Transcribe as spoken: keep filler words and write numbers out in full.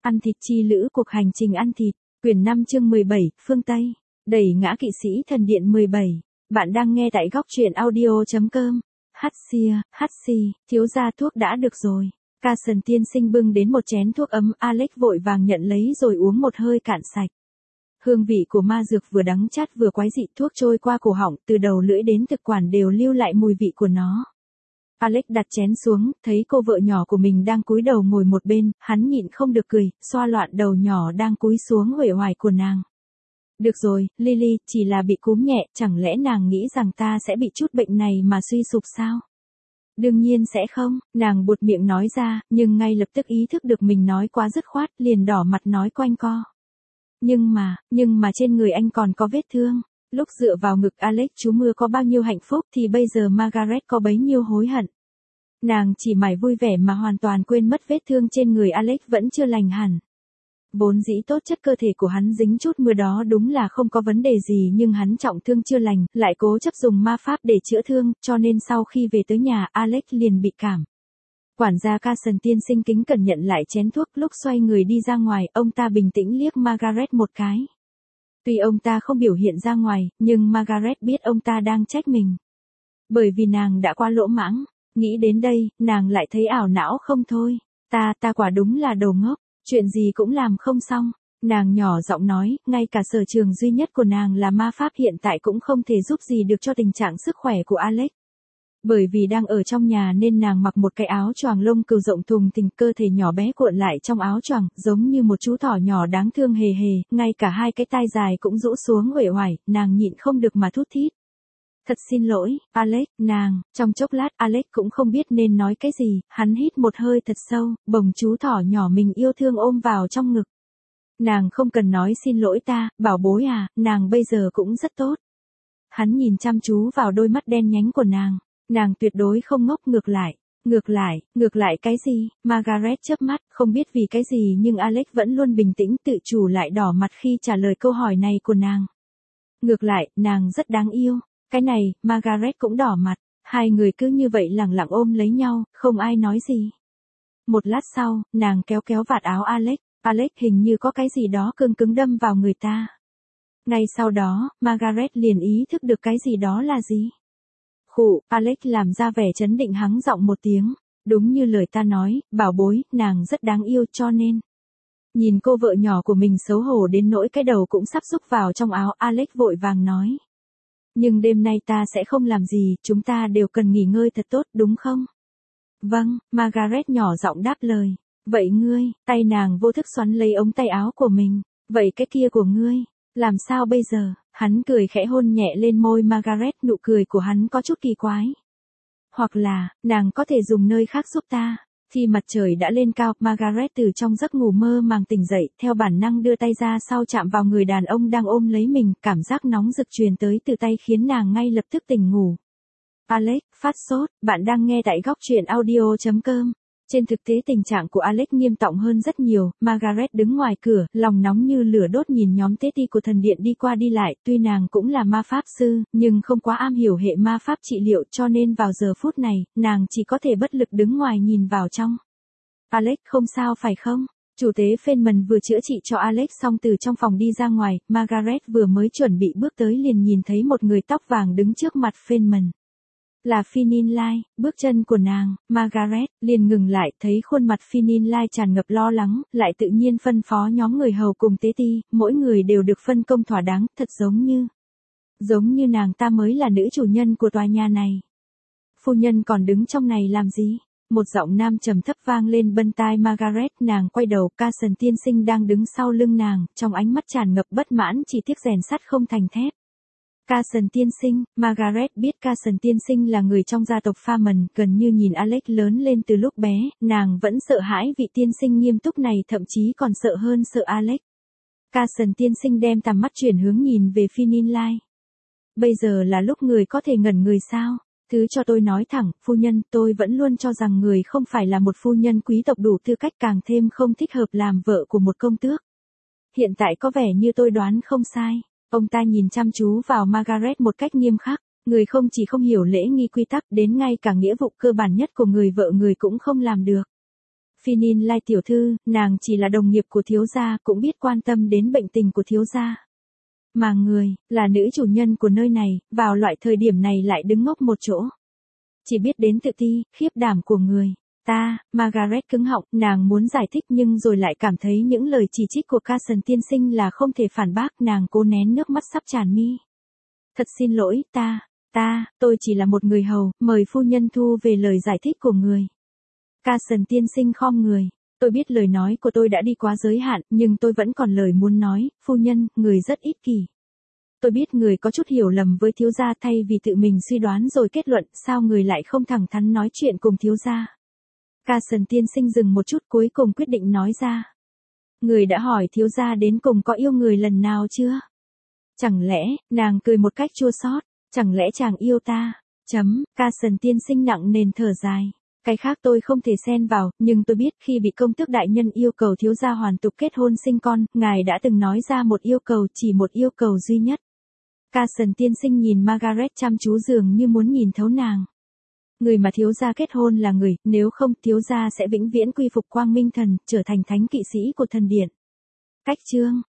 Ăn thịt chi lữ cuộc hành trình ăn thịt, quyển năm chương mười bảy, phương Tây, đẩy ngã kỵ sĩ thần điện mười bảy. Bạn đang nghe tại góc truyện audio.com. Hát xìa, hát xì, thiếu gia thuốc đã được rồi. Carson tiên sinh bưng đến một chén thuốc ấm, Alex vội vàng nhận lấy rồi uống một hơi cạn sạch. Hương vị của ma dược vừa đắng chát vừa quái dị, thuốc trôi qua cổ họng, từ đầu lưỡi đến thực quản đều lưu lại mùi vị của nó. Alex đặt chén xuống, thấy cô vợ nhỏ của mình đang cúi đầu ngồi một bên, hắn nhịn không được cười, xoa loạn đầu nhỏ đang cúi xuống uể oải của nàng. Được rồi, Lily, chỉ là bị cúm nhẹ, chẳng lẽ nàng nghĩ rằng ta sẽ bị chút bệnh này mà suy sụp sao? Đương nhiên sẽ không, nàng buột miệng nói ra, nhưng ngay lập tức ý thức được mình nói quá dứt khoát, liền đỏ mặt nói quanh co. Nhưng mà, nhưng mà trên người anh còn có vết thương. Lúc dựa vào ngực Alex chú mưa có bao nhiêu hạnh phúc thì bây giờ Margaret có bấy nhiêu hối hận. Nàng chỉ mải vui vẻ mà hoàn toàn quên mất vết thương trên người Alex vẫn chưa lành hẳn. Vốn dĩ tốt chất cơ thể của hắn dính chút mưa đó đúng là không có vấn đề gì, nhưng hắn trọng thương chưa lành, lại cố chấp dùng ma pháp để chữa thương, cho nên sau khi về tới nhà Alex liền bị cảm. Quản gia Carson tiên sinh kính cẩn nhận lại chén thuốc, lúc xoay người đi ra ngoài, ông ta bình tĩnh liếc Margaret một cái. Tuy ông ta không biểu hiện ra ngoài, nhưng Margaret biết ông ta đang trách mình. Bởi vì nàng đã quá lỗ mãng, nghĩ đến đây, nàng lại thấy ảo não không thôi. Ta, ta quả đúng là đồ ngốc, chuyện gì cũng làm không xong. Nàng nhỏ giọng nói, ngay cả sở trường duy nhất của nàng là ma pháp hiện tại cũng không thể giúp gì được cho tình trạng sức khỏe của Alex. Bởi vì đang ở trong nhà nên nàng mặc một cái áo choàng lông cừu rộng thùng thình, cơ thể nhỏ bé cuộn lại trong áo choàng, giống như một chú thỏ nhỏ đáng thương hề hề, ngay cả hai cái tai dài cũng rũ xuống uể oải, nàng nhịn không được mà thút thít. Thật xin lỗi, Alex, nàng, trong chốc lát Alex cũng không biết nên nói cái gì, hắn hít một hơi thật sâu, bồng chú thỏ nhỏ mình yêu thương ôm vào trong ngực. Nàng không cần nói xin lỗi ta, bảo bối à, nàng bây giờ cũng rất tốt. Hắn nhìn chăm chú vào đôi mắt đen nhánh của nàng. Nàng tuyệt đối không ngốc, ngược lại, ngược lại, ngược lại cái gì? Margaret chớp mắt, không biết vì cái gì nhưng Alex vẫn luôn bình tĩnh tự chủ lại đỏ mặt khi trả lời câu hỏi này của nàng. Ngược lại, nàng rất đáng yêu. Cái này, Margaret cũng đỏ mặt, hai người cứ như vậy lẳng lặng ôm lấy nhau, không ai nói gì. Một lát sau, nàng kéo kéo vạt áo Alex, Alex hình như có cái gì đó cứng cứng đâm vào người ta. Ngay sau đó, Margaret liền ý thức được cái gì đó là gì. Khụ, Alex làm ra vẻ trấn định hắng giọng một tiếng, đúng như lời ta nói, bảo bối, nàng rất đáng yêu cho nên. Nhìn cô vợ nhỏ của mình xấu hổ đến nỗi cái đầu cũng sắp rúc vào trong áo, Alex vội vàng nói. Nhưng đêm nay ta sẽ không làm gì, chúng ta đều cần nghỉ ngơi thật tốt, đúng không? Vâng, Margaret nhỏ giọng đáp lời. Vậy ngươi, tay nàng vô thức xoắn lấy ống tay áo của mình, vậy cái kia của ngươi, làm sao bây giờ? Hắn cười khẽ hôn nhẹ lên môi Margaret, nụ cười của hắn có chút kỳ quái. Hoặc là, nàng có thể dùng nơi khác giúp ta. Khi mặt trời đã lên cao, Margaret từ trong giấc ngủ mơ màng tỉnh dậy, theo bản năng đưa tay ra sau chạm vào người đàn ông đang ôm lấy mình, cảm giác nóng rực truyền tới từ tay khiến nàng ngay lập tức tỉnh ngủ. Alex, phát sốt, bạn đang nghe tại góc truyện audio.com. Trên thực tế tình trạng của Alex nghiêm trọng hơn rất nhiều, Margaret đứng ngoài cửa, lòng nóng như lửa đốt nhìn nhóm tế ti của thần điện đi qua đi lại, tuy nàng cũng là ma pháp sư, nhưng không quá am hiểu hệ ma pháp trị liệu cho nên vào giờ phút này, nàng chỉ có thể bất lực đứng ngoài nhìn vào trong. Alex không sao phải không? Chủ tế Feynman vừa chữa trị cho Alex xong từ trong phòng đi ra ngoài, Margaret vừa mới chuẩn bị bước tới liền nhìn thấy một người tóc vàng đứng trước mặt Feynman. Là Finninlay, bước chân của nàng, Margaret, liền ngừng lại, thấy khuôn mặt Finninlay tràn ngập lo lắng, lại tự nhiên phân phó nhóm người hầu cùng tế ti, mỗi người đều được phân công thỏa đáng, thật giống như, giống như nàng ta mới là nữ chủ nhân của tòa nhà này. Phu nhân còn đứng trong này làm gì? Một giọng nam trầm thấp vang lên bên tai Margaret, nàng quay đầu, Carson tiên sinh đang đứng sau lưng nàng, trong ánh mắt tràn ngập bất mãn, chỉ tiếc rèn sắt không thành thép. Carson tiên sinh, Margaret biết Carson tiên sinh là người trong gia tộc Feynman, gần như nhìn Alex lớn lên từ lúc bé, nàng vẫn sợ hãi vị tiên sinh nghiêm túc này, thậm chí còn sợ hơn sợ Alex. Carson tiên sinh đem tầm mắt chuyển hướng nhìn về Finninlay. Bây giờ là lúc người có thể ngẩn người sao? Thứ cho tôi nói thẳng, phu nhân, tôi vẫn luôn cho rằng người không phải là một phu nhân quý tộc đủ tư cách, càng thêm không thích hợp làm vợ của một công tước. Hiện tại có vẻ như tôi đoán không sai. Ông ta nhìn chăm chú vào Margaret một cách nghiêm khắc, người không chỉ không hiểu lễ nghi quy tắc, đến ngay cả nghĩa vụ cơ bản nhất của người vợ người cũng không làm được. Phinin Lai tiểu thư, nàng chỉ là đồng nghiệp của thiếu gia, cũng biết quan tâm đến bệnh tình của thiếu gia. Mà người, là nữ chủ nhân của nơi này, vào loại thời điểm này lại đứng ngốc một chỗ. Chỉ biết đến tự ti, khiếp đảm của người. Ta, Margaret cứng họng, nàng muốn giải thích nhưng rồi lại cảm thấy những lời chỉ trích của Carson tiên sinh là không thể phản bác, nàng cố nén nước mắt sắp tràn mi. Thật xin lỗi, ta, ta, tôi chỉ là một người hầu, mời phu nhân thu về lời giải thích của người. Carson tiên sinh khom người. Tôi biết lời nói của tôi đã đi quá giới hạn, nhưng tôi vẫn còn lời muốn nói, phu nhân, người rất ích kỷ. Tôi biết người có chút hiểu lầm với thiếu gia, thay vì tự mình suy đoán rồi kết luận, sao người lại không thẳng thắn nói chuyện cùng thiếu gia. Carson tiên sinh dừng một chút, cuối cùng quyết định nói ra. Người đã hỏi thiếu gia đến cùng có yêu người lần nào chưa? Chẳng lẽ, nàng cười một cách chua xót, chẳng lẽ chàng yêu ta? Chấm, Carson tiên sinh nặng nề thở dài. Cái khác tôi không thể xen vào, nhưng tôi biết khi bị công tước đại nhân yêu cầu thiếu gia hoàn tục kết hôn sinh con, ngài đã từng nói ra một yêu cầu, chỉ một yêu cầu duy nhất. Carson tiên sinh nhìn Margaret chăm chú dường như muốn nhìn thấu nàng. Người mà thiếu gia kết hôn là người, nếu không thiếu gia sẽ vĩnh viễn quy phục Quang Minh Thần, trở thành thánh kỵ sĩ của thần điện. Cách chương